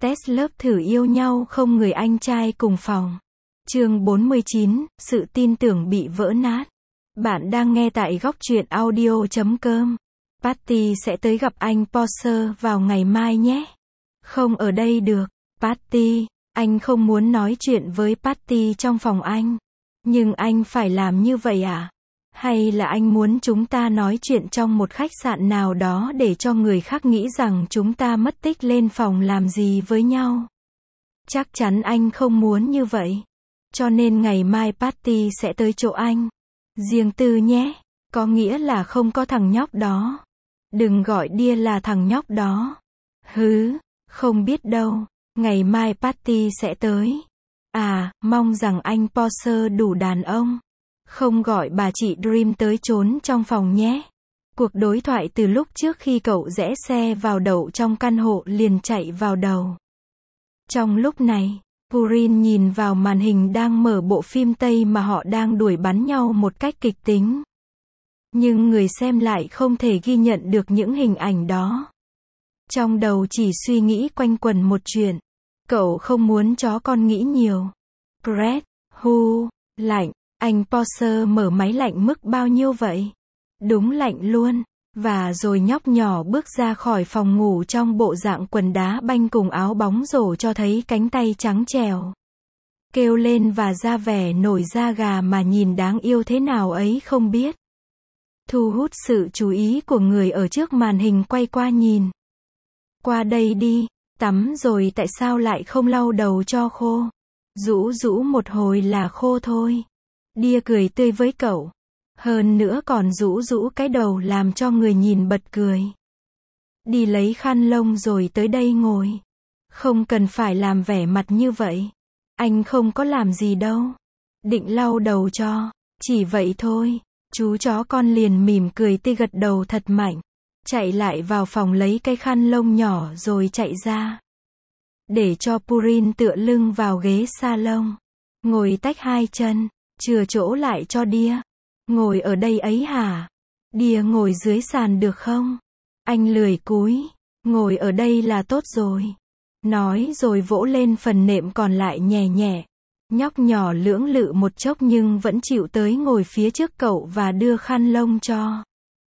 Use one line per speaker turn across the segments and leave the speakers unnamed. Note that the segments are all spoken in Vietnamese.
Test lớp thử yêu nhau không người anh trai cùng phòng. Chương 49, sự tin tưởng bị vỡ nát. Bạn đang nghe tại góc truyện audio.com. Patty sẽ tới gặp anh Porter vào ngày mai nhé. Không ở đây được. Patty, anh không muốn nói chuyện với Patty trong phòng anh. Nhưng anh phải làm như vậy à? Hay là anh muốn chúng ta nói chuyện trong một khách sạn nào đó để cho người khác nghĩ rằng chúng ta mất tích lên phòng làm gì với nhau? Chắc chắn anh không muốn như vậy. Cho nên ngày mai Patty sẽ tới chỗ anh. Riêng tư nhé. Có nghĩa là không có thằng nhóc đó. Đừng gọi Dia là thằng nhóc đó. Hứ, không biết đâu. Ngày mai Patty sẽ tới. À, mong rằng anh Porter đủ đàn ông. Không gọi bà chị Dream tới trốn trong phòng nhé. Cuộc đối thoại từ lúc trước khi cậu rẽ xe vào đậu trong căn hộ liền chạy vào đầu. Trong lúc này, Purin nhìn vào màn hình đang mở bộ phim Tây mà họ đang đuổi bắn nhau một cách kịch tính. Nhưng người xem lại không thể ghi nhận được những hình ảnh đó. Trong đầu chỉ suy nghĩ quanh quẩn một chuyện. Cậu không muốn chó con nghĩ nhiều. Brett, lạnh. Anh Porter mở máy lạnh mức bao nhiêu vậy? Đúng lạnh luôn. Và rồi nhóc nhỏ bước ra khỏi phòng ngủ trong bộ dạng quần đá banh cùng áo bóng rổ cho thấy cánh tay trắng trẻo. Kêu lên và ra vẻ nổi da gà mà nhìn đáng yêu thế nào ấy không biết. Thu hút sự chú ý của người ở trước màn hình quay qua nhìn. Qua đây đi, tắm rồi tại sao lại không lau đầu cho khô? Rũ rũ một hồi là khô thôi. Dia cười tươi với cậu. Hơn nữa còn rũ rũ cái đầu làm cho người nhìn bật cười. Đi lấy khăn lông rồi tới đây ngồi. Không cần phải làm vẻ mặt như vậy. Anh không có làm gì đâu. Định lau đầu cho. Chỉ vậy thôi. Chú chó con liền mỉm cười tươi gật đầu thật mạnh. Chạy lại vào phòng lấy cái khăn lông nhỏ rồi chạy ra. Để cho Purin tựa lưng vào ghế salon. Ngồi tách hai chân. Chừa chỗ lại cho Dia. Ngồi ở đây ấy hả? Dia ngồi dưới sàn được không? Anh lười cúi. Ngồi ở đây là tốt rồi. Nói rồi vỗ lên phần nệm còn lại nhẹ nhẹ. Nhóc nhỏ lưỡng lự một chốc nhưng vẫn chịu tới ngồi phía trước cậu và đưa khăn lông cho.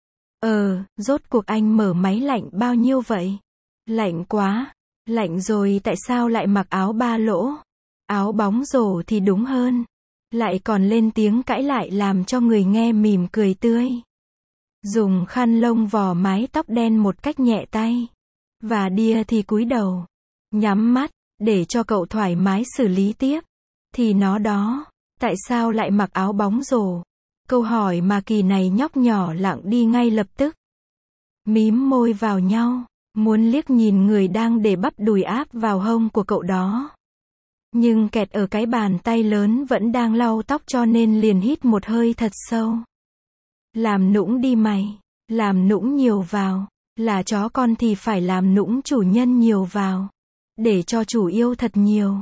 Rốt cuộc anh mở máy lạnh bao nhiêu vậy? Lạnh quá. Lạnh rồi tại sao lại mặc áo ba lỗ? Áo bóng rổ thì đúng hơn. Lại còn lên tiếng cãi lại làm cho người nghe mỉm cười tươi. Dùng khăn lông vò mái tóc đen một cách nhẹ tay. Và Dia thì cúi đầu. Nhắm mắt, để cho cậu thoải mái xử lý tiếp. Thì nó đó, tại sao lại mặc áo bóng rổ? Câu hỏi mà kỳ này nhóc nhỏ lặng đi ngay lập tức. Mím môi vào nhau, muốn liếc nhìn người đang để bắp đùi áp vào hông của cậu đó. Nhưng kẹt ở cái bàn tay lớn vẫn đang lau tóc cho nên liền hít một hơi thật sâu. Làm nũng đi mày, làm nũng nhiều vào, là chó con thì phải làm nũng chủ nhân nhiều vào. Để cho chủ yêu thật nhiều.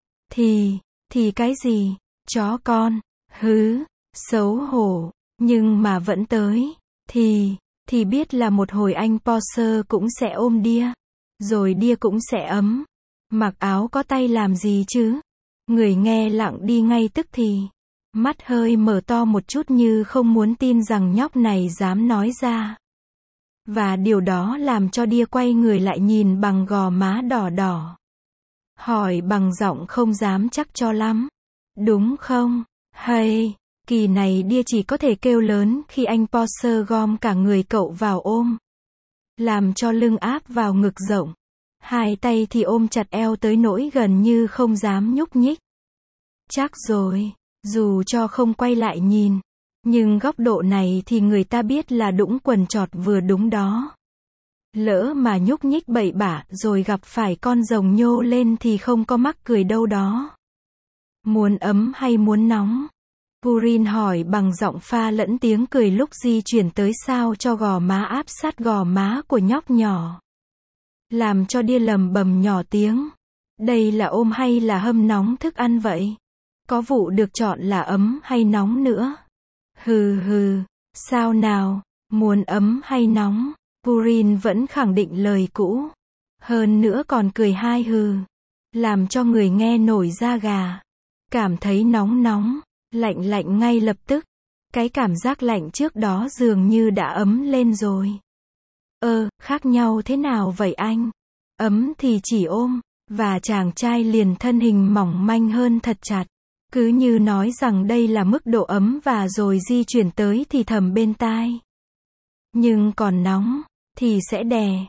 Thì cái gì, chó con, xấu hổ, nhưng mà vẫn tới, thì biết là một hồi anh Porter cũng sẽ ôm Dia, rồi Dia cũng sẽ ấm. Mặc áo có tay làm gì chứ? Người nghe lặng đi ngay tức thì. Mắt hơi mở to một chút như không muốn tin rằng nhóc này dám nói ra. Và điều đó làm cho Dia quay người lại nhìn bằng gò má đỏ đỏ. Hỏi bằng giọng không dám chắc cho lắm. Đúng không? Hay, kỳ này Dia chỉ có thể kêu lớn khi anh Porter gom cả người cậu vào ôm. Làm cho lưng áp vào ngực rộng. Hai tay thì ôm chặt eo tới nỗi gần như không dám nhúc nhích. Chắc rồi, dù cho không quay lại nhìn. Nhưng góc độ này thì người ta biết là đũng quần chọt vừa đúng đó. Lỡ mà nhúc nhích bậy bạ rồi gặp phải con rồng nhô lên thì không có mắc cười đâu đó. Muốn ấm hay muốn nóng? Purin hỏi bằng giọng pha lẫn tiếng cười lúc di chuyển tới sao cho gò má áp sát gò má của nhóc nhỏ. Làm cho Dia lầm bầm nhỏ tiếng. Đây là ôm hay là hâm nóng thức ăn vậy? Có vụ được chọn là ấm hay nóng nữa? Sao nào? Muốn ấm hay nóng? Purin vẫn khẳng định lời cũ. Hơn nữa còn cười hai hừ, làm cho người nghe nổi da gà. Cảm thấy nóng nóng, lạnh lạnh ngay lập tức. Cái cảm giác lạnh trước đó dường như đã ấm lên rồi. Khác nhau thế nào vậy anh? Ấm thì chỉ ôm, và chàng trai liền thân hình mỏng manh hơn thật chặt. Cứ như nói rằng đây là mức độ ấm và rồi di chuyển tới thì thầm bên tai. Nhưng còn nóng, thì sẽ đè.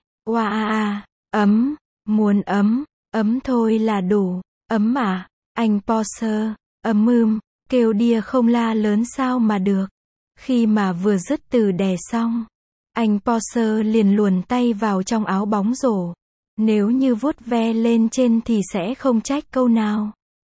Ấm, muốn ấm thôi là đủ. Ấm à, anh Porsche, kêu đia không la lớn sao mà được. Khi mà vừa dứt từ đè xong, anh Porsche liền luồn tay vào trong áo bóng rổ. Nếu như vuốt ve lên trên thì sẽ không trách câu nào.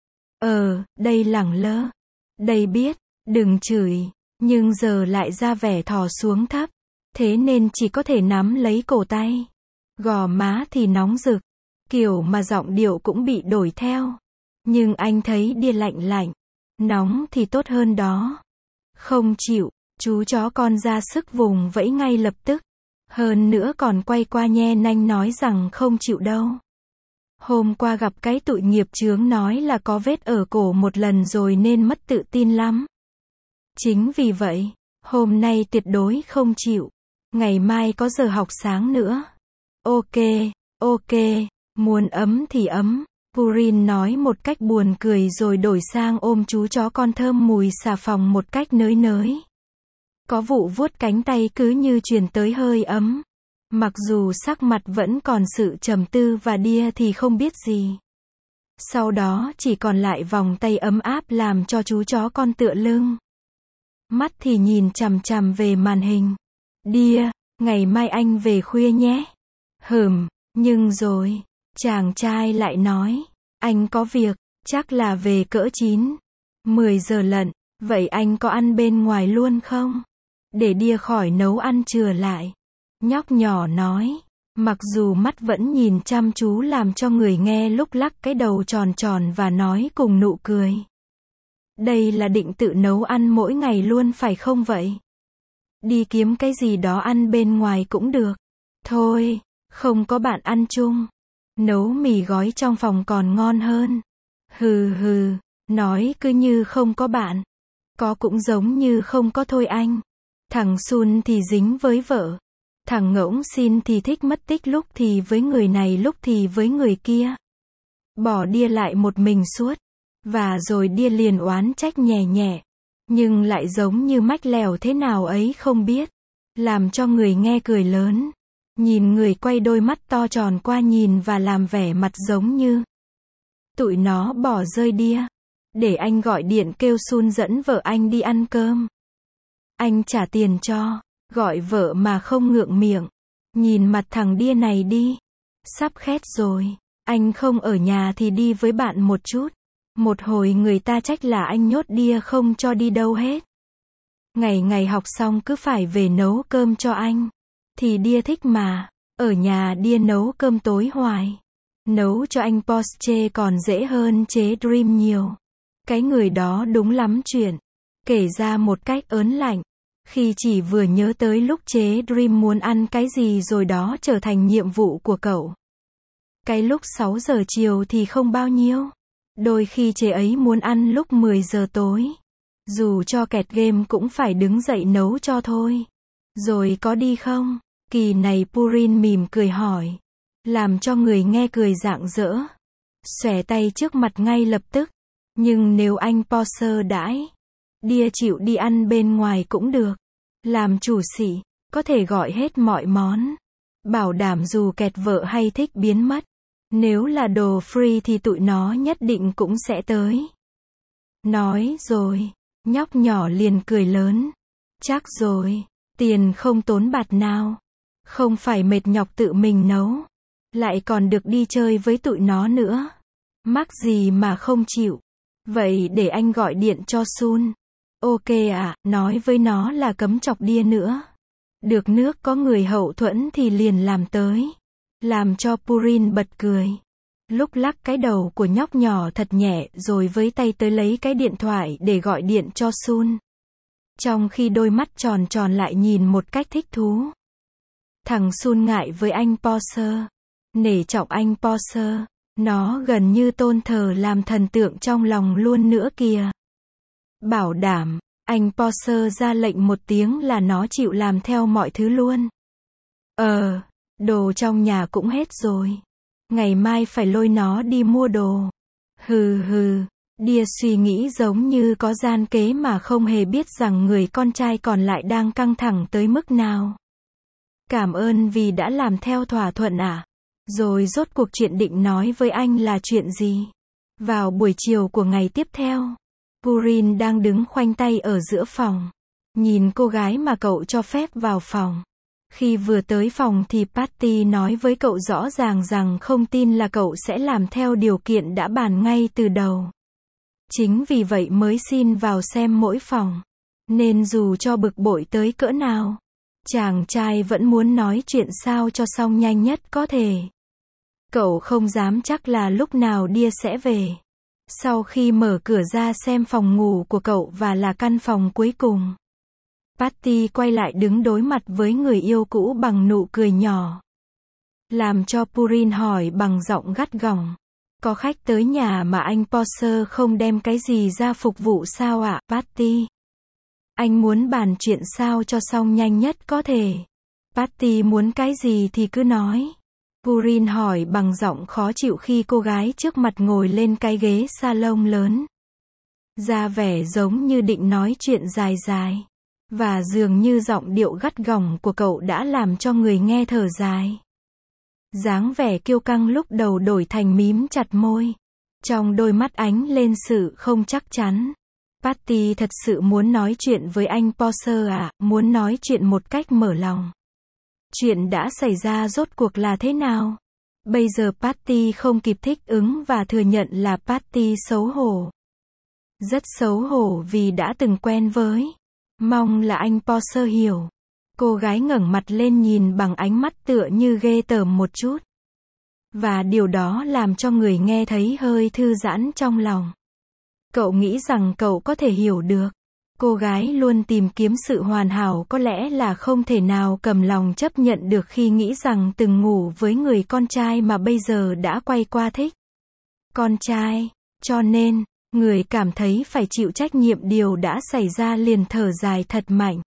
Đây lẳng lơ. Đây biết, đừng chửi. Nhưng giờ lại ra vẻ thò xuống thấp. Thế nên chỉ có thể nắm lấy cổ tay. Gò má thì nóng rực. Kiểu mà giọng điệu cũng bị đổi theo. Nhưng anh thấy đia lạnh lạnh. Nóng thì tốt hơn đó. Không chịu, chú chó con ra sức vùng vẫy ngay lập tức. Hơn nữa còn quay qua nhe nanh nói rằng không chịu đâu. Hôm qua gặp cái tụi nghiệp chướng nói là có vết ở cổ một lần rồi nên mất tự tin lắm. Chính vì vậy, hôm nay tuyệt đối không chịu. Ngày mai có giờ học sáng nữa. Ok, muốn ấm thì ấm. Purin nói một cách buồn cười rồi đổi sang ôm chú chó con thơm mùi xà phòng một cách nới nới. Có vụ vuốt cánh tay cứ như truyền tới hơi ấm. Mặc dù sắc mặt vẫn còn sự trầm tư và đia thì không biết gì. Sau đó chỉ còn lại vòng tay ấm áp làm cho chú chó con tựa lưng. Mắt thì nhìn chằm chằm về màn hình. Đia, ngày mai anh về khuya nhé. Nhưng rồi, chàng trai lại nói, anh có việc, chắc là về cỡ 9-10 giờ lận, vậy anh có ăn bên ngoài luôn không? Để đia khỏi nấu ăn trưa lại. Nhóc nhỏ nói, mặc dù mắt vẫn nhìn chăm chú làm cho người nghe lúc lắc cái đầu tròn tròn và nói cùng nụ cười. Đây là định tự nấu ăn mỗi ngày luôn phải không vậy? Đi kiếm cái gì đó ăn bên ngoài cũng được. Thôi, không có bạn ăn chung. Nấu mì gói trong phòng còn ngon hơn. Hừ, nói cứ như không có bạn. Có cũng giống như không có thôi anh. Thằng Sun thì dính với vợ. Thằng Ngỗng Xin thì thích mất tích lúc thì với người này lúc thì với người kia. Bỏ đia lại một mình suốt. Và rồi đia liền oán trách nhẹ nhẹ. Nhưng lại giống như mách lèo thế nào ấy không biết. Làm cho người nghe cười lớn. Nhìn người quay đôi mắt to tròn qua nhìn và làm vẻ mặt giống như tụi nó bỏ rơi đia. Để anh gọi điện kêu Sun dẫn vợ anh đi ăn cơm. Anh trả tiền cho. Gọi vợ mà không ngượng miệng. Nhìn mặt thằng đia này đi. Sắp khét rồi. Anh không ở nhà thì đi với bạn một chút. Một hồi người ta trách là anh nhốt đia không cho đi đâu hết. Ngày học xong cứ phải về nấu cơm cho anh. Thì đia thích mà. Ở nhà đia nấu cơm tối hoài. Nấu cho anh Porsche còn dễ hơn chế Dream nhiều. Cái người đó đúng lắm chuyện. Kể ra một cách ớn lạnh. Khi chỉ vừa nhớ tới lúc chế Dream muốn ăn cái gì rồi đó trở thành nhiệm vụ của cậu. Cái lúc 6 giờ chiều thì không bao nhiêu. Đôi khi chế ấy muốn ăn lúc 10 giờ tối. Dù cho kẹt game cũng phải đứng dậy nấu cho thôi. Rồi có đi không? Kỳ này Purin mỉm cười hỏi. Làm cho người nghe cười rạng rỡ. Xòe tay trước mặt ngay lập tức. Nhưng nếu anh Porsche đãi. Đia chịu đi ăn bên ngoài cũng được. Làm chủ sĩ. Có thể gọi hết mọi món. Bảo đảm dù kẹt vợ hay thích biến mất. Nếu là đồ free thì tụi nó nhất định cũng sẽ tới. Nói rồi. Nhóc nhỏ liền cười lớn. Chắc rồi. Tiền không tốn bạt nào. Không phải mệt nhọc tự mình nấu. Lại còn được đi chơi với tụi nó nữa. Mắc gì mà không chịu. Vậy để anh gọi điện cho Sun. Ok ạ, nói với nó là cấm chọc đia nữa. Được nước có người hậu thuẫn thì liền làm tới. Làm cho Purin bật cười. Lúc lắc cái đầu của nhóc nhỏ thật nhẹ rồi với tay tới lấy cái điện thoại để gọi điện cho Sun. Trong khi đôi mắt tròn tròn lại nhìn một cách thích thú. Thằng Sun ngại với anh Porsche. nể trọng anh Porsche. Nó gần như tôn thờ làm thần tượng trong lòng luôn nữa kìa. Bảo đảm, anh Porsche ra lệnh một tiếng là nó chịu làm theo mọi thứ luôn. Đồ trong nhà cũng hết rồi. Ngày mai phải lôi nó đi mua đồ. Hừ. Đia suy nghĩ giống như có gian kế mà không hề biết rằng người con trai còn lại đang căng thẳng tới mức nào. Cảm ơn vì đã làm theo thỏa thuận ạ. Rồi rốt cuộc chuyện định nói với anh là chuyện gì? Vào buổi chiều của ngày tiếp theo, Purin đang đứng khoanh tay ở giữa phòng. Nhìn cô gái mà cậu cho phép vào phòng. Khi vừa tới phòng thì Patty nói với cậu rõ ràng rằng không tin là cậu sẽ làm theo điều kiện đã bàn ngay từ đầu. Chính vì vậy mới xin vào xem mỗi phòng. Nên dù cho bực bội tới cỡ nào, chàng trai vẫn muốn nói chuyện sao cho xong nhanh nhất có thể. Cậu không dám chắc là lúc nào Đia sẽ về. Sau khi mở cửa ra xem phòng ngủ của cậu và là căn phòng cuối cùng, Patty quay lại đứng đối mặt với người yêu cũ bằng nụ cười nhỏ. Làm cho Purin hỏi bằng giọng gắt gỏng. Có khách tới nhà mà anh Porsche không đem cái gì ra phục vụ sao ạ, Patty? Anh muốn bàn chuyện sao cho xong nhanh nhất có thể. Patty muốn cái gì thì cứ nói. Purin hỏi bằng giọng khó chịu khi cô gái trước mặt ngồi lên cái ghế salon lớn. Ra vẻ giống như định nói chuyện dài dài. Và dường như giọng điệu gắt gỏng của cậu đã làm cho người nghe thở dài. Dáng vẻ kiêu căng lúc đầu đổi thành mím chặt môi. Trong đôi mắt ánh lên sự không chắc chắn. Patty thật sự muốn nói chuyện với anh Porsche à, muốn nói chuyện một cách mở lòng. Chuyện đã xảy ra rốt cuộc là thế nào? Bây giờ Patty không kịp thích ứng và thừa nhận là Patty xấu hổ. Rất xấu hổ vì đã từng quen với. Mong là anh Porsche hiểu. Cô gái ngẩng mặt lên nhìn bằng ánh mắt tựa như ghê tởm một chút. Và điều đó làm cho người nghe thấy hơi thư giãn trong lòng. Cậu nghĩ rằng cậu có thể hiểu được. Cô gái luôn tìm kiếm sự hoàn hảo có lẽ là không thể nào cầm lòng chấp nhận được khi nghĩ rằng từng ngủ với người con trai mà bây giờ đã quay qua thích. Con trai. Cho nên, người cảm thấy phải chịu trách nhiệm điều đã xảy ra liền thở dài thật mạnh.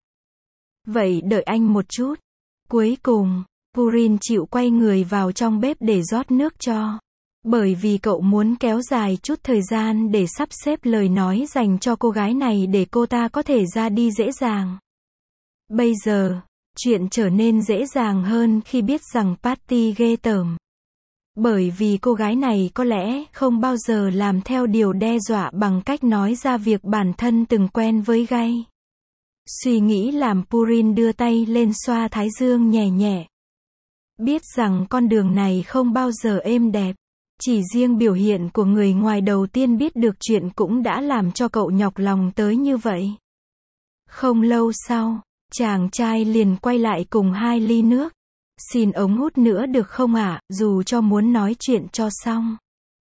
Vậy đợi anh một chút. Cuối cùng, Purin chịu quay người vào trong bếp để rót nước cho. Bởi vì cậu muốn kéo dài chút thời gian để sắp xếp lời nói dành cho cô gái này để cô ta có thể ra đi dễ dàng. Bây giờ, chuyện trở nên dễ dàng hơn khi biết rằng Patty ghê tởm. Bởi vì cô gái này có lẽ không bao giờ làm theo điều đe dọa bằng cách nói ra việc bản thân từng quen với gay. Suy nghĩ làm Purin đưa tay lên xoa thái dương nhẹ nhẹ. Biết rằng con đường này không bao giờ êm đẹp. Chỉ riêng biểu hiện của người ngoài đầu tiên biết được chuyện cũng đã làm cho cậu nhọc lòng tới như vậy. Không lâu sau, chàng trai liền quay lại cùng 2 ly nước. Xin ống hút nữa được không ạ, dù cho muốn nói chuyện cho xong.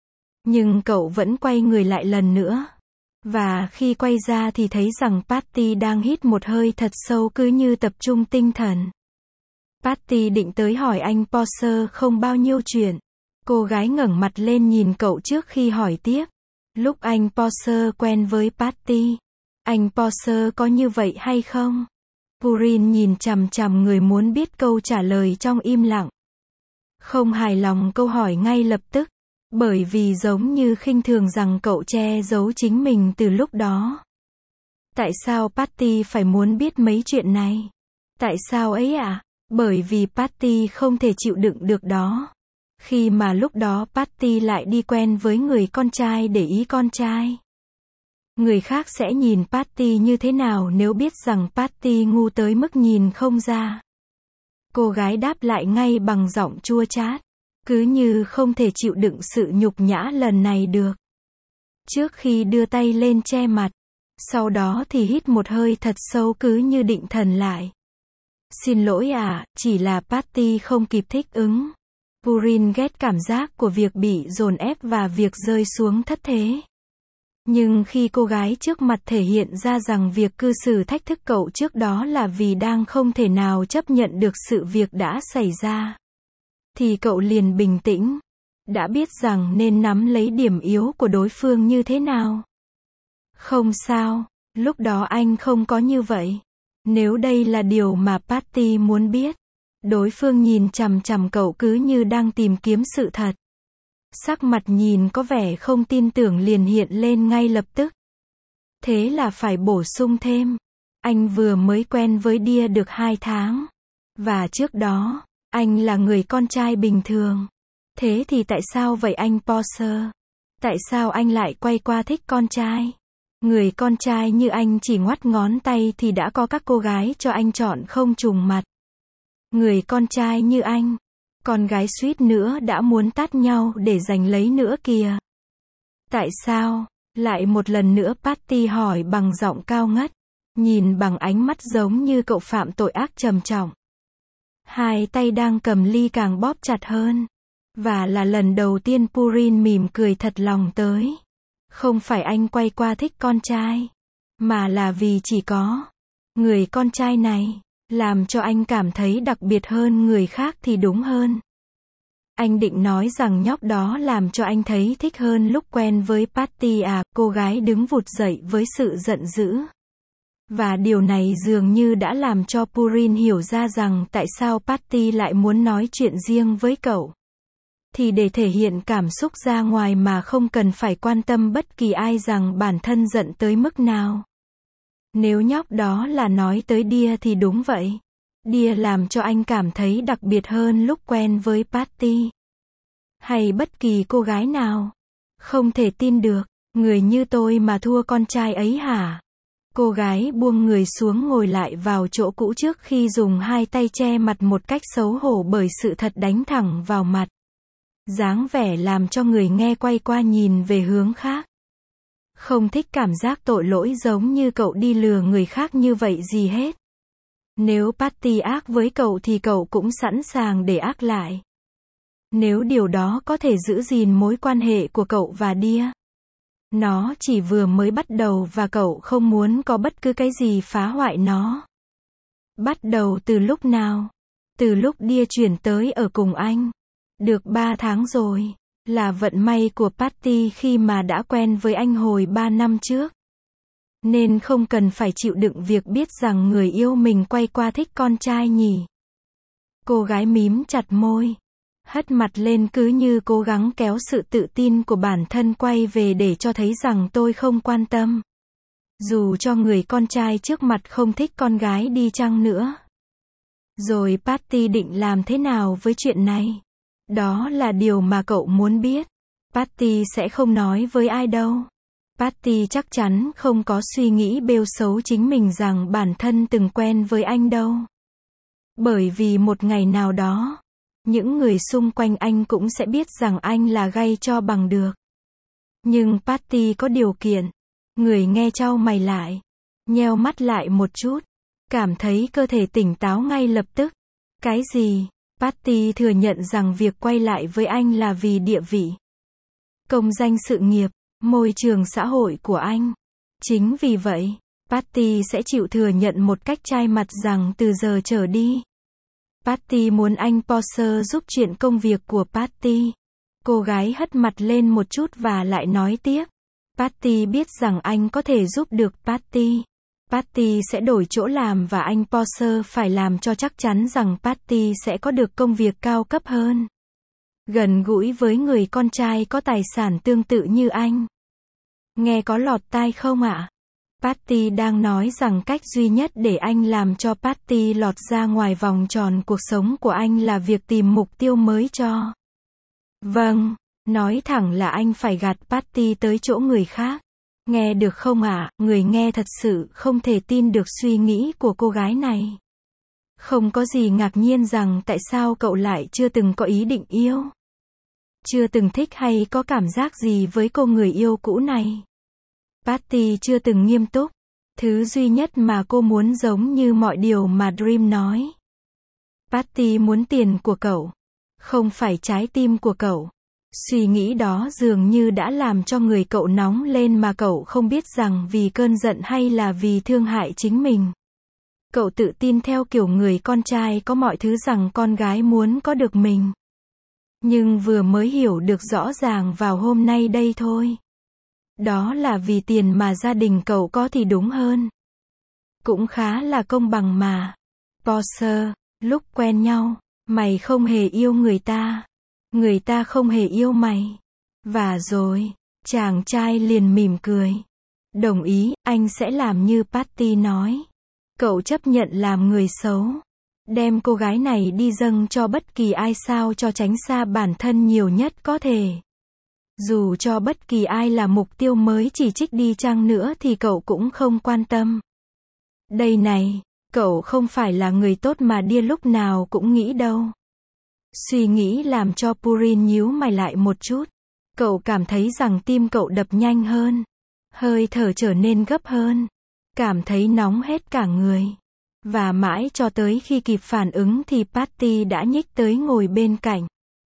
Nhưng cậu vẫn quay người lại lần nữa. Và khi quay ra thì thấy rằng Patty đang hít một hơi thật sâu cứ như tập trung tinh thần. Patty định tới hỏi anh Porsche không bao nhiêu chuyện. Cô gái ngẩng mặt lên nhìn cậu trước khi hỏi tiếp. Lúc anh Porsche quen với Patty, anh Porsche có như vậy hay không? Purin nhìn chằm chằm người muốn biết câu trả lời trong im lặng. Không hài lòng câu hỏi ngay lập tức. Bởi vì giống như khinh thường rằng cậu che giấu chính mình từ lúc đó. Tại sao Patty phải muốn biết mấy chuyện này? Tại sao ấy ạ? Bởi vì Patty không thể chịu đựng được đó. Khi mà lúc đó Patty lại đi quen với người con trai để ý con trai. Người khác sẽ nhìn Patty như thế nào nếu biết rằng Patty ngu tới mức nhìn không ra? Cô gái đáp lại ngay bằng giọng chua chát. Cứ như không thể chịu đựng sự nhục nhã lần này được. Trước khi đưa tay lên che mặt. Sau đó thì hít một hơi thật sâu cứ như định thần lại. Xin lỗi ạ, chỉ là Patty không kịp thích ứng. Purin ghét cảm giác của việc bị dồn ép và việc rơi xuống thất thế. Nhưng khi cô gái trước mặt thể hiện ra rằng việc cư xử thách thức cậu trước đó là vì đang không thể nào chấp nhận được sự việc đã xảy ra. thì cậu liền bình tĩnh. Đã biết rằng nên nắm lấy điểm yếu của đối phương như thế nào. Không sao, lúc đó anh không có như vậy. Nếu đây là điều mà Patty muốn biết. Đối phương nhìn chằm chằm cậu cứ như đang tìm kiếm sự thật. Sắc mặt nhìn có vẻ không tin tưởng liền hiện lên ngay lập tức. Thế là phải bổ sung thêm. Anh vừa mới quen với Dia được 2 tháng. Và trước đó, anh là người con trai bình thường. Thế thì tại sao vậy anh Porter? Tại sao anh lại quay qua thích con trai? Người con trai như anh chỉ ngoắt ngón tay thì đã có các cô gái cho anh chọn không trùng mặt. Người con trai như anh, con gái suýt nữa đã muốn tát nhau để giành lấy nữa kìa. Tại sao? Lại một lần nữa Patty hỏi bằng giọng cao ngất, nhìn bằng ánh mắt giống như cậu phạm tội ác trầm trọng. Hai tay đang cầm ly càng bóp chặt hơn. Và là lần đầu tiên Purin mỉm cười thật lòng tới. Không phải anh quay qua thích con trai, mà là vì chỉ có người con trai này làm cho anh cảm thấy đặc biệt hơn người khác thì đúng hơn. Anh định nói rằng nhóc đó làm cho anh thấy thích hơn lúc quen với Patty à, cô gái đứng vụt dậy với sự giận dữ. Và điều này dường như đã làm cho Purin hiểu ra rằng tại sao Patty lại muốn nói chuyện riêng với cậu. Thì để thể hiện cảm xúc ra ngoài mà không cần phải quan tâm bất kỳ ai rằng bản thân giận tới mức nào. Nếu nhóc đó là nói tới Dia thì đúng vậy. Dia làm cho anh cảm thấy đặc biệt hơn lúc quen với Patty. Hay bất kỳ cô gái nào. Không thể tin được, người như tôi mà thua con trai ấy hả? Cô gái buông người xuống ngồi lại vào chỗ cũ trước khi dùng hai tay che mặt một cách xấu hổ bởi sự thật đánh thẳng vào mặt. Dáng vẻ làm cho người nghe quay qua nhìn về hướng khác. Không thích cảm giác tội lỗi giống như cậu đi lừa người khác như vậy gì hết. Nếu Patty ác với cậu thì cậu cũng sẵn sàng để ác lại. Nếu điều đó có thể giữ gìn mối quan hệ của cậu và Dia. Nó chỉ vừa mới bắt đầu và cậu không muốn có bất cứ cái gì phá hoại nó. Bắt đầu từ lúc nào? Từ lúc Dia chuyển tới ở cùng anh. Được 3 tháng rồi. Là vận may của Patty khi mà đã quen với anh hồi 3 năm trước. Nên không cần phải chịu đựng việc biết rằng người yêu mình quay qua thích con trai nhỉ. Cô gái mím chặt môi. Hất mặt lên cứ như cố gắng kéo sự tự tin của bản thân quay về để cho thấy rằng tôi không quan tâm. Dù cho người con trai trước mặt không thích con gái đi chăng nữa. Rồi Patty định làm thế nào với chuyện này? Đó là điều mà cậu muốn biết. Patty sẽ không nói với ai đâu. Patty chắc chắn không có suy nghĩ bêu xấu chính mình rằng bản thân từng quen với anh đâu. Bởi vì một ngày nào đó, những người xung quanh anh cũng sẽ biết rằng anh là gay cho bằng được. Nhưng Patty có điều kiện. Người nghe chau mày lại. Nheo mắt lại một chút. Cảm thấy cơ thể tỉnh táo ngay lập tức. Cái gì? Patty thừa nhận rằng việc quay lại với anh là vì địa vị, công danh sự nghiệp, môi trường xã hội của anh. Chính vì vậy, Patty sẽ chịu thừa nhận một cách chai mặt rằng từ giờ trở đi, Patty muốn anh Porter giúp chuyện công việc của Patty. Cô gái hất mặt lên một chút và lại nói tiếp. Patty biết rằng anh có thể giúp được Patty. Patty sẽ đổi chỗ làm và anh Porter phải làm cho chắc chắn rằng Patty sẽ có được công việc cao cấp hơn. Gần gũi với người con trai có tài sản tương tự như anh. Nghe có lọt tai không ạ? Patty đang nói rằng cách duy nhất để anh làm cho Patty lọt ra ngoài vòng tròn cuộc sống của anh là việc tìm mục tiêu mới cho. Vâng, nói thẳng là anh phải gạt Patty tới chỗ người khác. Nghe được không ạ? Người nghe thật sự không thể tin được suy nghĩ của cô gái này. Không có gì ngạc nhiên rằng tại sao cậu lại chưa từng có ý định yêu. Chưa từng thích hay có cảm giác gì với cô người yêu cũ này. Patty chưa từng nghiêm túc. Thứ duy nhất mà cô muốn giống như mọi điều mà Dream nói. Patty muốn tiền của cậu. Không phải trái tim của cậu. Suy nghĩ đó dường như đã làm cho người cậu nóng lên mà cậu không biết rằng vì cơn giận hay là vì thương hại chính mình. Cậu tự tin theo kiểu người con trai có mọi thứ rằng con gái muốn có được mình. Nhưng vừa mới hiểu được rõ ràng vào hôm nay đây thôi. Đó là vì tiền mà gia đình cậu có thì đúng hơn. Cũng khá là công bằng mà. Porsche, lúc quen nhau, mày không hề yêu người ta không hề yêu mày. Và rồi, chàng trai liền mỉm cười. Đồng ý, anh sẽ làm như Patty nói. Cậu chấp nhận làm người xấu. Đem cô gái này đi dâng cho bất kỳ ai sao cho tránh xa bản thân nhiều nhất có thể. Dù cho bất kỳ ai là mục tiêu mới chỉ trích đi chăng nữa thì cậu cũng không quan tâm. Đây này, cậu không phải là người tốt mà Dear lúc nào cũng nghĩ đâu. Suy nghĩ làm cho Purin nhíu mày lại một chút. Cậu cảm thấy rằng tim cậu đập nhanh hơn. Hơi thở trở nên gấp hơn. Cảm thấy nóng hết cả người. Và mãi cho tới khi kịp phản ứng thì Patty đã nhích tới ngồi bên cạnh.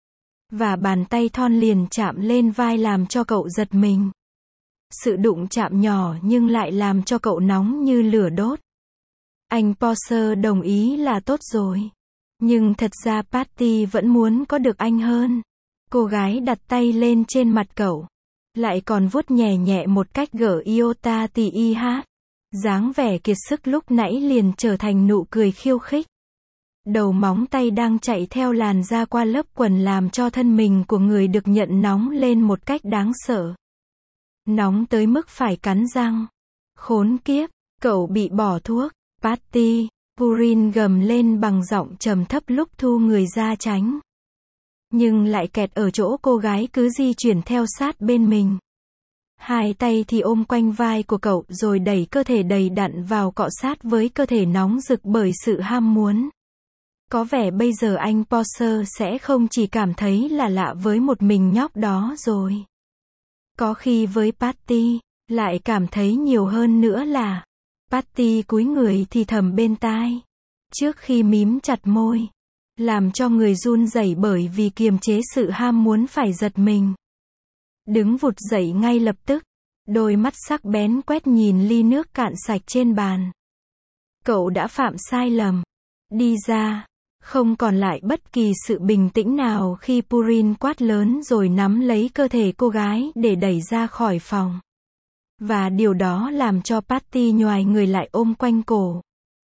Và bàn tay thon liền chạm lên vai làm cho cậu giật mình. Sự đụng chạm nhỏ nhưng lại làm cho cậu nóng như lửa đốt. Anh Porsche đồng ý là tốt rồi. Nhưng thật ra Patty vẫn muốn có được anh hơn. Cô gái đặt tay lên trên mặt cậu. Lại còn vuốt nhẹ nhẹ một cách gở iota tì y hát. Dáng vẻ kiệt sức lúc nãy liền trở thành nụ cười khiêu khích. Đầu móng tay đang chạy theo làn da qua lớp quần làm cho thân mình của người được nhận nóng lên một cách đáng sợ. Nóng tới mức phải cắn răng. Khốn kiếp, cậu bị bỏ thuốc. Patty, Purin gầm lên bằng giọng trầm thấp lúc thu người ra tránh. Nhưng lại kẹt ở chỗ cô gái cứ di chuyển theo sát bên mình. Hai tay thì ôm quanh vai của cậu rồi đẩy cơ thể đầy đặn vào cọ sát với cơ thể nóng rực bởi sự ham muốn. Có vẻ bây giờ anh Porsche sẽ không chỉ cảm thấy là lạ với một mình nhóc đó rồi. Có khi với Patty, lại cảm thấy nhiều hơn nữa là Patty cúi người thì thầm bên tai. Trước khi mím chặt môi. Làm cho người run rẩy bởi vì kiềm chế sự ham muốn phải giật mình. Đứng vụt dậy ngay lập tức. Đôi mắt sắc bén quét nhìn ly nước cạn sạch trên bàn. Cậu đã phạm sai lầm. Đi ra. Không còn lại bất kỳ sự bình tĩnh nào khi Purin quát lớn rồi nắm lấy cơ thể cô gái để đẩy ra khỏi phòng. Và điều đó làm cho Patty nhoài người lại ôm quanh cổ.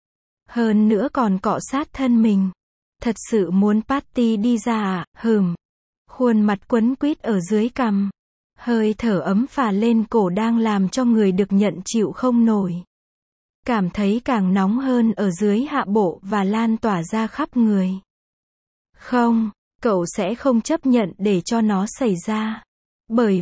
Hơn nữa còn cọ sát thân mình. Thật sự muốn Patty đi ra à, Khuôn mặt quấn quýt ở dưới cằm. Hơi thở ấm phả lên cổ đang làm cho người được nhận chịu không nổi. Cảm thấy càng nóng hơn ở dưới hạ bộ và lan tỏa ra khắp người. Không, cậu sẽ không chấp nhận để cho nó xảy ra. Bởi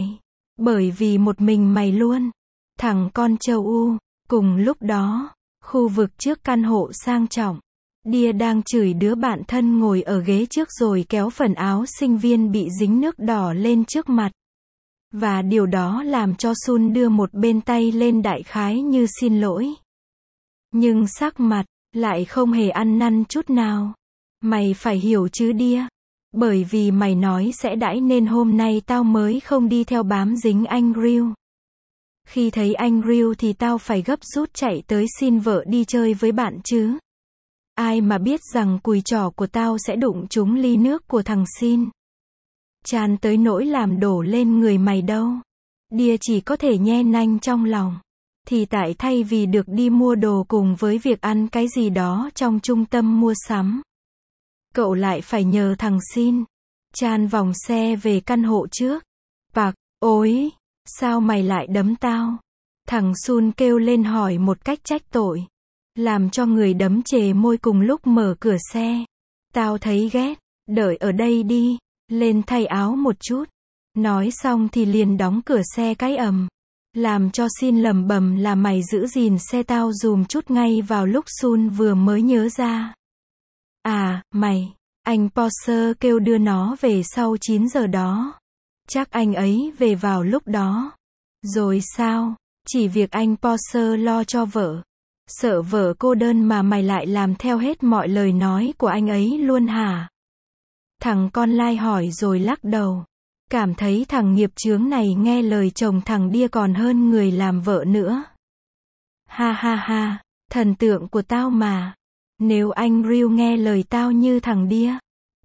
vì một mình mày luôn. Thằng con châu U. Cùng lúc đó, khu vực trước căn hộ sang trọng. Dear đang chửi đứa bạn thân ngồi ở ghế trước rồi kéo phần áo sinh viên bị dính nước đỏ lên trước mặt. Và điều đó làm cho Sun đưa một bên tay lên đại khái như xin lỗi. Nhưng sắc mặt, lại không hề ăn năn chút nào. Mày phải hiểu chứ Dear. Bởi vì mày nói sẽ đãi nên hôm nay tao mới không đi theo bám dính anh Ryu. Khi thấy anh Ryu thì tao phải gấp rút chạy tới xin vợ đi chơi với bạn chứ. Ai mà biết rằng cùi trỏ của tao sẽ đụng trúng ly nước của thằng Sin. Tràn tới nỗi làm đổ lên người mày đâu. Dear chỉ có thể nhe nanh trong lòng. Thì tại thay vì được đi mua đồ cùng với việc ăn cái gì đó trong trung tâm mua sắm. Cậu lại phải nhờ thằng Sin. Tràn vòng xe về căn hộ trước. Bạc, ôi, sao mày lại đấm tao? Thằng Sun kêu lên hỏi một cách trách tội. Làm cho người đấm chề môi cùng lúc mở cửa xe. Tao thấy ghét, đợi ở đây đi, lên thay áo một chút. Nói xong thì liền đóng cửa xe cái ầm. Làm cho Sin lẩm bẩm là mày giữ gìn xe tao dùm chút ngay vào lúc Sun vừa mới nhớ ra. À, mày, anh Porsche kêu đưa nó về sau 9 giờ đó. Chắc anh ấy về vào lúc đó. Rồi sao, chỉ việc anh Porsche lo cho vợ. Sợ vợ cô đơn mà mày lại làm theo hết mọi lời nói của anh ấy luôn hả? Thằng con lai hỏi rồi lắc đầu. Cảm thấy thằng nghiệp chướng này nghe lời chồng thằng Dear còn hơn người làm vợ nữa. Ha ha ha, thần tượng của tao mà. Nếu anh Ryu nghe lời tao như thằng Dear,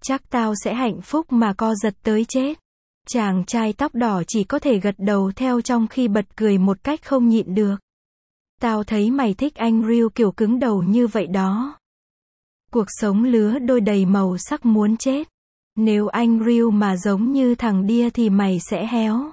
Chắc tao sẽ hạnh phúc mà co giật tới chết. Chàng trai tóc đỏ chỉ có thể gật đầu theo trong khi bật cười một cách không nhịn được. Tao thấy mày thích anh Ryu kiểu cứng đầu như vậy đó. Cuộc sống lứa đôi đầy màu sắc muốn chết. Nếu anh Ryu mà giống như thằng Đia thì mày sẽ héo.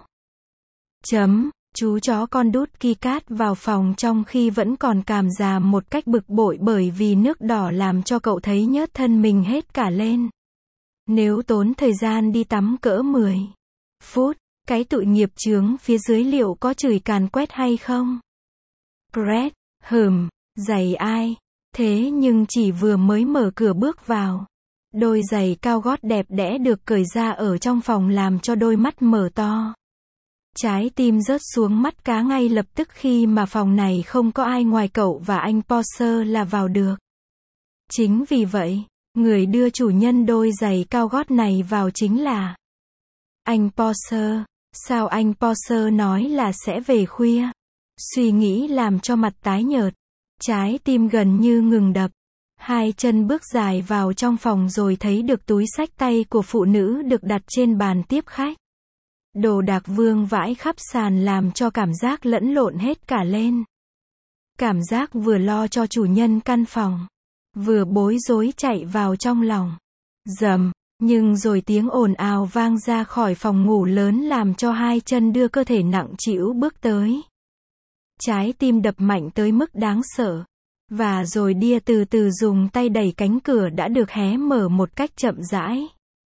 Chú chó con đút KitKat vào phòng trong khi vẫn còn càm ràm một cách bực bội bởi vì nước đỏ làm cho cậu thấy nhớt thân mình hết cả lên. Nếu tốn thời gian đi tắm cỡ 10 phút, cái tụi nghiệp chướng phía dưới liệu có chửi càn quét hay không? Brett, giày ai? Thế nhưng chỉ vừa mới mở cửa bước vào. Đôi giày cao gót đẹp đẽ được cởi ra ở trong phòng làm cho đôi mắt mở to. Trái tim rớt xuống mắt cá ngay lập tức khi mà phòng này không có ai ngoài cậu và anh Porter là vào được. Chính vì vậy, người đưa chủ nhân đôi giày cao gót này vào chính là anh Porter. Sao anh Porter nói là sẽ về khuya? Suy nghĩ làm cho mặt tái nhợt. Trái tim gần như ngừng đập. Hai chân bước dài vào trong phòng rồi thấy được túi xách tay của phụ nữ được đặt trên bàn tiếp khách. Đồ đạc vương vãi khắp sàn làm cho cảm giác lẫn lộn hết cả lên. Cảm giác vừa lo cho chủ nhân căn phòng, vừa bối rối chạy vào trong lòng. Nhưng rồi tiếng ồn ào vang ra khỏi phòng ngủ lớn làm cho hai chân đưa cơ thể nặng trĩu bước tới. Trái tim đập mạnh tới mức đáng sợ. Và rồi Đia từ từ dùng tay đẩy cánh cửa đã được hé mở một cách chậm rãi.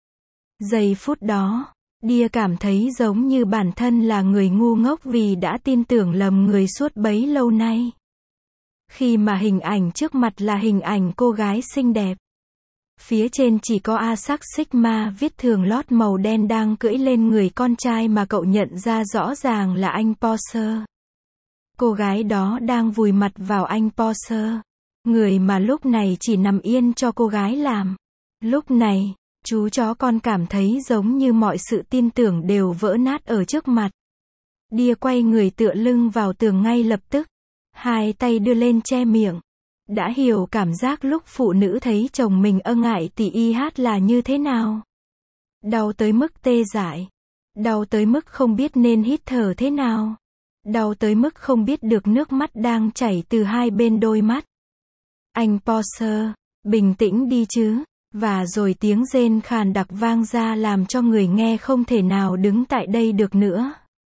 Giây phút đó, Đia cảm thấy giống như bản thân là người ngu ngốc vì đã tin tưởng lầm người suốt bấy lâu nay. Khi mà hình ảnh trước mặt là hình ảnh cô gái xinh đẹp. Phía trên chỉ có Asac Sigma viết thường lót màu đen đang cưỡi lên người con trai mà cậu nhận ra rõ ràng là anh Porter. Cô gái đó đang vùi mặt vào anh Porter, người mà lúc này chỉ nằm yên cho cô gái làm. Lúc này, chú chó con cảm thấy giống như mọi sự tin tưởng đều vỡ nát ở trước mặt. Đia quay người tựa lưng vào tường ngay lập tức. Hai tay đưa lên che miệng. Đã hiểu cảm giác lúc phụ nữ thấy chồng mình ngại tỉ y hát là như thế nào. Đau tới mức tê dại. Đau tới mức không biết nên hít thở thế nào. Đau tới mức không biết được nước mắt đang chảy từ hai bên đôi mắt. Anh Porter, bình tĩnh đi chứ. Và rồi tiếng rên khàn đặc vang ra làm cho người nghe không thể nào đứng tại đây được nữa.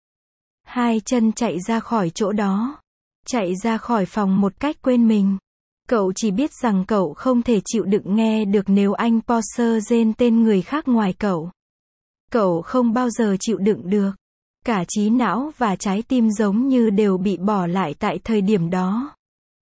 Hai chân chạy ra khỏi chỗ đó. Chạy ra khỏi phòng một cách quên mình. Cậu chỉ biết rằng cậu không thể chịu đựng nghe được nếu anh Porter rên tên người khác ngoài cậu. Cậu không bao giờ chịu đựng được. Cả trí não và trái tim giống như đều bị bỏ lại tại thời điểm đó.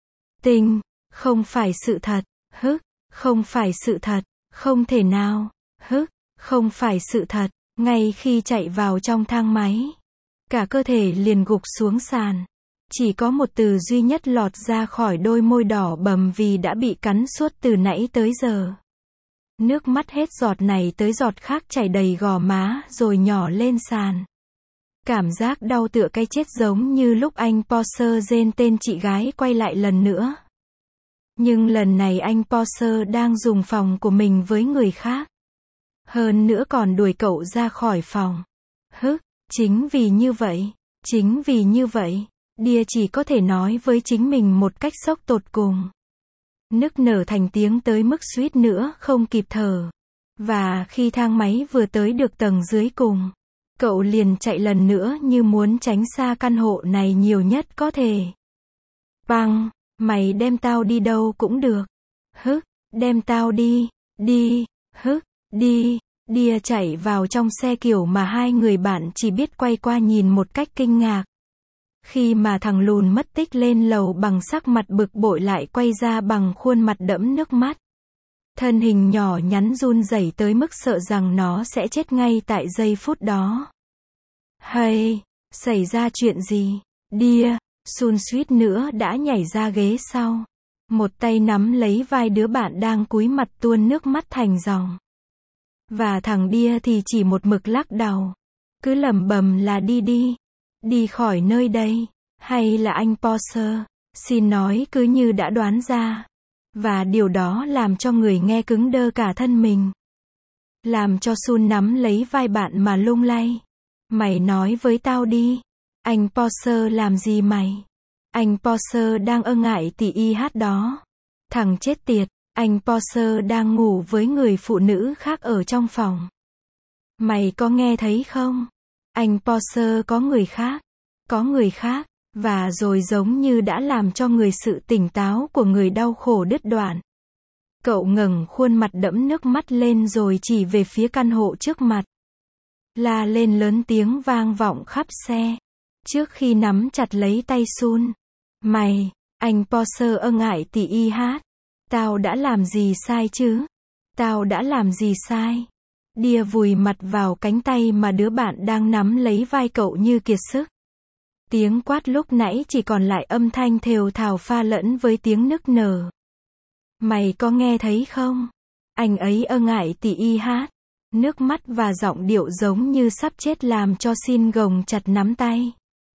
Không phải sự thật. Không phải sự thật. Không thể nào. Không phải sự thật. Ngay khi chạy vào trong thang máy, cả cơ thể liền gục xuống sàn. Chỉ có một từ duy nhất lọt ra khỏi đôi môi đỏ bầm vì đã bị cắn suốt từ nãy tới giờ. Nước mắt hết giọt này tới giọt khác chảy đầy gò má rồi nhỏ lên sàn. Cảm giác đau tựa cái chết giống như lúc anh Porter rên tên chị gái quay lại lần nữa. Nhưng lần này anh Porter đang dùng phòng của mình với người khác. Hơn nữa còn đuổi cậu ra khỏi phòng. Chính vì như vậy, Đia chỉ có thể nói với chính mình một cách sốc tột cùng. Nức nở thành tiếng tới mức suýt nữa không kịp thở. Và khi thang máy vừa tới được tầng dưới cùng, cậu liền chạy lần nữa như muốn tránh xa căn hộ này nhiều nhất có thể. Mày đem tao đi đâu cũng được. Đem tao đi. Đia chạy vào trong xe kiểu mà hai người bạn chỉ biết quay qua nhìn một cách kinh ngạc. Khi mà thằng lùn mất tích lên lầu bằng sắc mặt bực bội lại quay ra bằng khuôn mặt đẫm nước mắt. Thân hình nhỏ nhắn run rẩy tới mức sợ rằng nó sẽ chết ngay tại giây phút đó. Xảy ra chuyện gì? Đia, Sun suýt nữa đã nhảy ra ghế sau. Một tay nắm lấy vai đứa bạn đang cúi mặt tuôn nước mắt thành dòng. Và thằng Đia thì chỉ một mực lắc đầu. Cứ lẩm bẩm là đi khỏi nơi đây. Hay là anh Porter? Xin nói cứ như đã đoán ra. Và điều đó làm cho người nghe cứng đơ cả thân mình. Làm cho Sun nắm lấy vai bạn mà lung lay. Mày nói với tao đi. Anh Porsche làm gì mày? Anh Porsche đang ngại tỷ y hát đó. Thằng chết tiệt, anh Porsche đang ngủ với người phụ nữ khác ở trong phòng. Mày có nghe thấy không? Anh Porsche có người khác. Có người khác. Và rồi giống như đã làm cho người sự tỉnh táo của người đau khổ đứt đoạn. Cậu ngẩng khuôn mặt đẫm nước mắt lên rồi chỉ về phía căn hộ trước mặt. La lên lớn tiếng vang vọng khắp xe. Trước khi nắm chặt lấy tay Sun. Mày, anh Porsche ngại tỷ y hát. Tao đã làm gì sai chứ? Tao đã làm gì sai? Đia vùi mặt vào cánh tay mà đứa bạn đang nắm lấy vai cậu như kiệt sức. Tiếng quát lúc nãy chỉ còn lại âm thanh thều thào pha lẫn với tiếng nức nở. Mày có nghe thấy không? Anh ấy ngại tỷ y hát. Nước mắt và giọng điệu giống như sắp chết làm cho Sin gồng chặt nắm tay.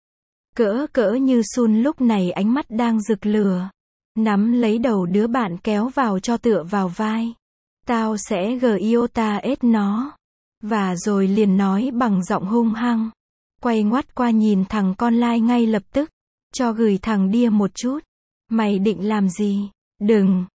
Cỡ như Sun lúc này ánh mắt đang rực lửa. Nắm lấy đầu đứa bạn kéo vào cho tựa vào vai. Tao sẽ giota nó. Và rồi liền nói bằng giọng hung hăng. Quay ngoắt qua nhìn thằng con lai ngay lập tức. Cho gửi thằng Đia một chút. Mày định làm gì? Đừng.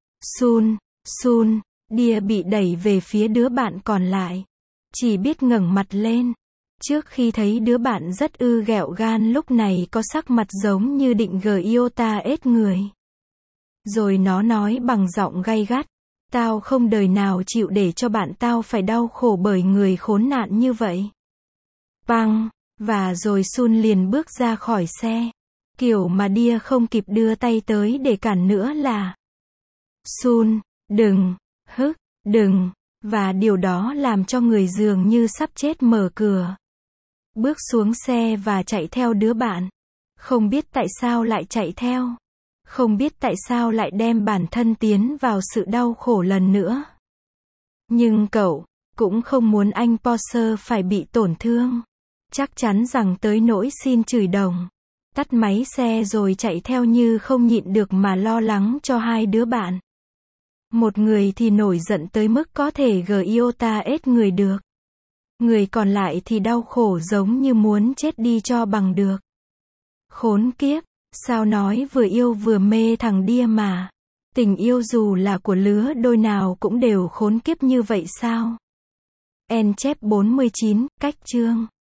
Sun. Đia bị đẩy về phía đứa bạn còn lại. Chỉ biết ngẩng mặt lên. Trước khi thấy đứa bạn rất ghẹo gan lúc này có sắc mặt giống như định giota người. Rồi nó nói bằng giọng gay gắt. Tao không đời nào chịu để cho bạn tao phải đau khổ bởi người khốn nạn như vậy. Bang. Và rồi Sun liền bước ra khỏi xe. Kiểu mà Đia không kịp đưa tay tới để cản nữa là. Sun, đừng, đừng. Và điều đó làm cho người dường như sắp chết mở cửa. Bước xuống xe và chạy theo đứa bạn. Không biết tại sao lại chạy theo. Không biết tại sao lại đem bản thân tiến vào sự đau khổ lần nữa. Nhưng cậu cũng không muốn anh Porsche phải bị tổn thương. Chắc chắn rằng tới nỗi xin chửi đồng. Tắt máy xe rồi chạy theo như không nhịn được mà lo lắng cho hai đứa bạn. Một người thì nổi giận tới mức có thể giota người được. Người còn lại thì đau khổ giống như muốn chết đi cho bằng được. Khốn kiếp, sao nói vừa yêu vừa mê thằng Đia mà. Tình yêu dù là của lứa đôi nào cũng đều khốn kiếp như vậy sao? En chép 49, cách chương